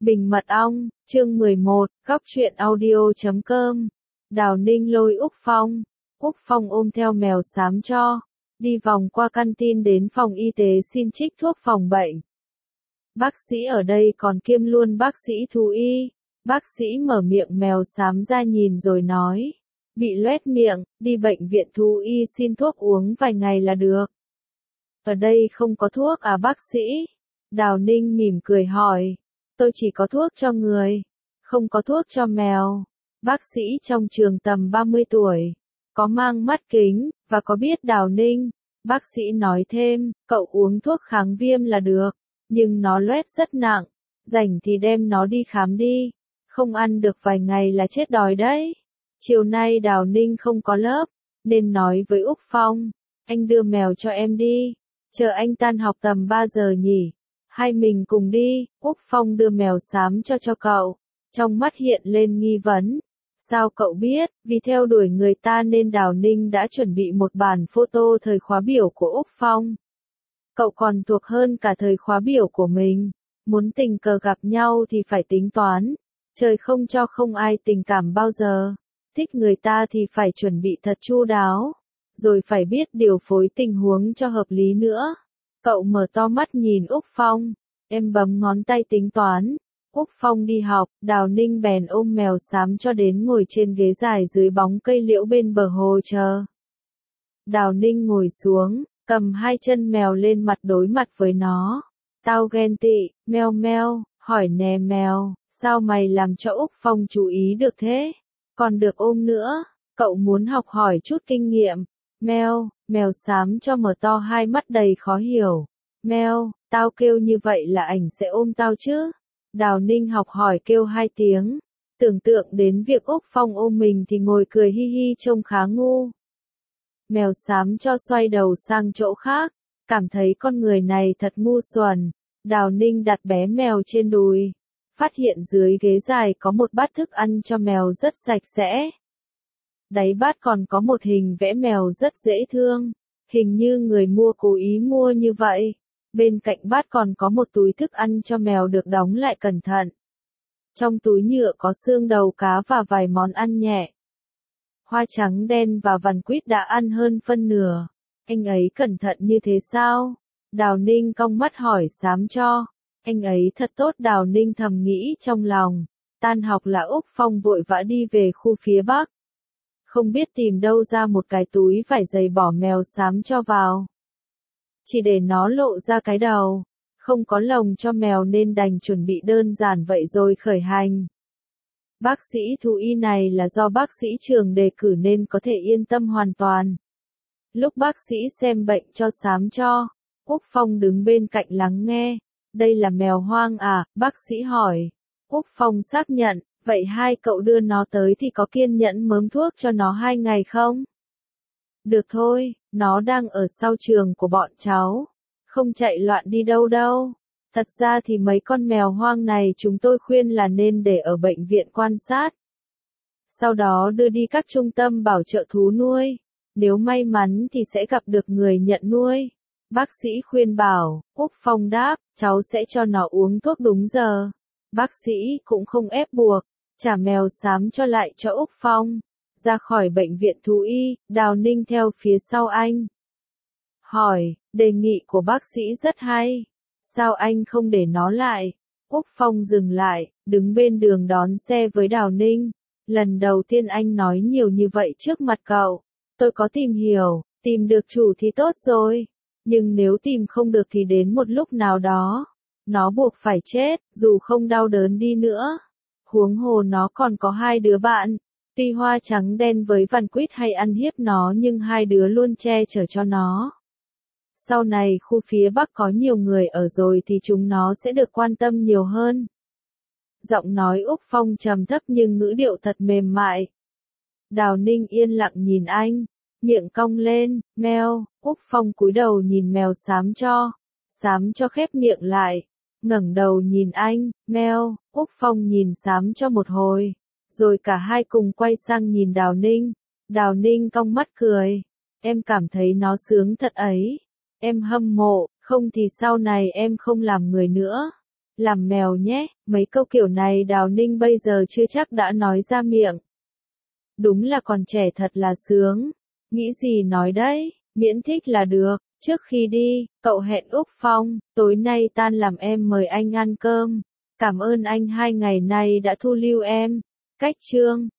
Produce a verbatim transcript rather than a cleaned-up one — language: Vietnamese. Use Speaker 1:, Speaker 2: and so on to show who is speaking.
Speaker 1: Bình mật ong, chương mười một, góc truyện audio chấm com. Đào Ninh lôi Úc Phong. Úc Phong ôm theo mèo xám cho, đi vòng qua căn tin đến phòng y tế xin trích thuốc phòng bệnh. Bác sĩ ở đây còn kiêm luôn bác sĩ thú y. Bác sĩ mở miệng mèo xám ra nhìn rồi nói. Bị loét miệng, đi bệnh viện thú y xin thuốc uống vài ngày là được. Ở đây không có thuốc à bác sĩ? Đào Ninh mỉm cười hỏi. Tôi chỉ có thuốc cho người, không có thuốc cho mèo. Bác sĩ trong trường tầm ba mươi tuổi, có mang mắt kính, và có biết Đào Ninh. Bác sĩ nói thêm, cậu uống thuốc kháng viêm là được, nhưng nó loét rất nặng, rảnh thì đem nó đi khám đi, không ăn được vài ngày là chết đói đấy. Chiều nay Đào Ninh không có lớp, nên nói với Úc Phong, anh đưa mèo cho em đi, chờ anh tan học tầm ba giờ nhỉ. Hai mình cùng đi. Úc Phong đưa mèo xám cho cho cậu, trong mắt hiện lên nghi vấn. Sao cậu biết? Vì theo đuổi người ta nên Đào Ninh đã chuẩn bị một bản photo thời khóa biểu của Úc Phong. Cậu còn thuộc hơn cả thời khóa biểu của mình. Muốn tình cờ gặp nhau thì phải tính toán. Trời không cho không ai tình cảm bao giờ. Thích người ta thì phải chuẩn bị thật chu đáo. Rồi phải biết điều phối tình huống cho hợp lý nữa. Cậu mở to mắt nhìn Úc Phong, em bấm ngón tay tính toán. Úc Phong đi học, Đào Ninh bèn ôm mèo xám cho đến ngồi trên ghế dài dưới bóng cây liễu bên bờ hồ chờ. Đào Ninh ngồi xuống, cầm hai chân mèo lên mặt đối mặt với nó. Tao ghen tị, meo meo, hỏi nè mèo, sao mày làm cho Úc Phong chú ý được thế? Còn được ôm nữa, cậu muốn học hỏi chút kinh nghiệm. Meo, mèo xám cho mở to hai mắt đầy khó hiểu. Meo, tao kêu như vậy là ảnh sẽ ôm tao chứ? Đào Ninh học hỏi kêu hai tiếng. Tưởng tượng đến việc Úc Phong ôm mình thì ngồi cười hi hi trông khá ngu. Mèo xám cho xoay đầu sang chỗ khác, cảm thấy con người này thật ngu xuẩn. Đào Ninh đặt bé mèo trên đùi, phát hiện dưới ghế dài có một bát thức ăn cho mèo rất sạch sẽ. Đáy bát còn có một hình vẽ mèo rất dễ thương, hình như người mua cố ý mua như vậy. Bên cạnh bát còn có một túi thức ăn cho mèo được đóng lại cẩn thận. Trong túi nhựa có xương đầu cá và vài món ăn nhẹ. Hoa trắng đen và vằn quýt đã ăn hơn phân nửa. Anh ấy cẩn thận như thế sao? Đào Ninh cong mắt hỏi xám cho. Anh ấy thật tốt, Đào Ninh thầm nghĩ trong lòng. Tan học là Úc Phong vội vã đi về khu phía Bắc. Không biết tìm đâu ra một cái túi vải dày bỏ mèo xám cho vào. Chỉ để nó lộ ra cái đầu. Không có lồng cho mèo nên đành chuẩn bị đơn giản vậy rồi khởi hành. Bác sĩ thú y này là do bác sĩ trường đề cử nên có thể yên tâm hoàn toàn. Lúc bác sĩ xem bệnh cho xám cho, Úc Phong đứng bên cạnh lắng nghe. Đây là mèo hoang à? Bác sĩ hỏi. Úc Phong xác nhận. Vậy hai cậu đưa nó tới thì có kiên nhẫn mớm thuốc cho nó hai ngày không? Được thôi, nó đang ở sau trường của bọn cháu. Không chạy loạn đi đâu đâu. Thật ra thì mấy con mèo hoang này chúng tôi khuyên là nên để ở bệnh viện quan sát. Sau đó đưa đi các trung tâm bảo trợ thú nuôi. Nếu may mắn thì sẽ gặp được người nhận nuôi. Bác sĩ khuyên bảo. Úc Phong đáp, cháu sẽ cho nó uống thuốc đúng giờ. Bác sĩ cũng không ép buộc. Trả mèo xám cho lại cho Úc Phong. Ra khỏi bệnh viện thú y, Đào Ninh theo phía sau anh. Hỏi, đề nghị của bác sĩ rất hay. Sao anh không để nó lại? Úc Phong dừng lại, đứng bên đường đón xe với Đào Ninh. Lần đầu tiên anh nói nhiều như vậy trước mặt cậu. Tôi có tìm hiểu, tìm được chủ thì tốt rồi. Nhưng nếu tìm không được thì đến một lúc nào đó, nó buộc phải chết, dù không đau đớn đi nữa. Huống hồ nó còn có hai đứa bạn. Tuy hoa trắng đen với vằn quýt hay ăn hiếp nó nhưng hai đứa luôn che chở cho nó. Sau này khu phía Bắc có nhiều người ở rồi thì chúng nó sẽ được quan tâm nhiều hơn. Giọng nói Úc Phong trầm thấp nhưng ngữ điệu thật mềm mại. Đào Ninh yên lặng nhìn anh, miệng cong lên, meo. Úc Phong cúi đầu nhìn mèo xám cho. Xám cho khép miệng lại, ngẩng đầu nhìn anh, meo. Úc Phong nhìn xám cho một hồi, rồi cả hai cùng quay sang nhìn Đào Ninh. Đào Ninh cong mắt cười. Em cảm thấy nó sướng thật ấy. Em hâm mộ, không thì sau này em không làm người nữa. làm mèo nhé, mấy câu kiểu này Đào Ninh bây giờ chưa chắc đã nói ra miệng. Đúng là còn trẻ thật là sướng, nghĩ gì nói đấy, miễn thích là được. Trước khi đi, cậu hẹn Úc Phong, tối nay tan làm em mời anh ăn cơm. Cảm ơn anh hai ngày nay đã thu lưu em. Cách chương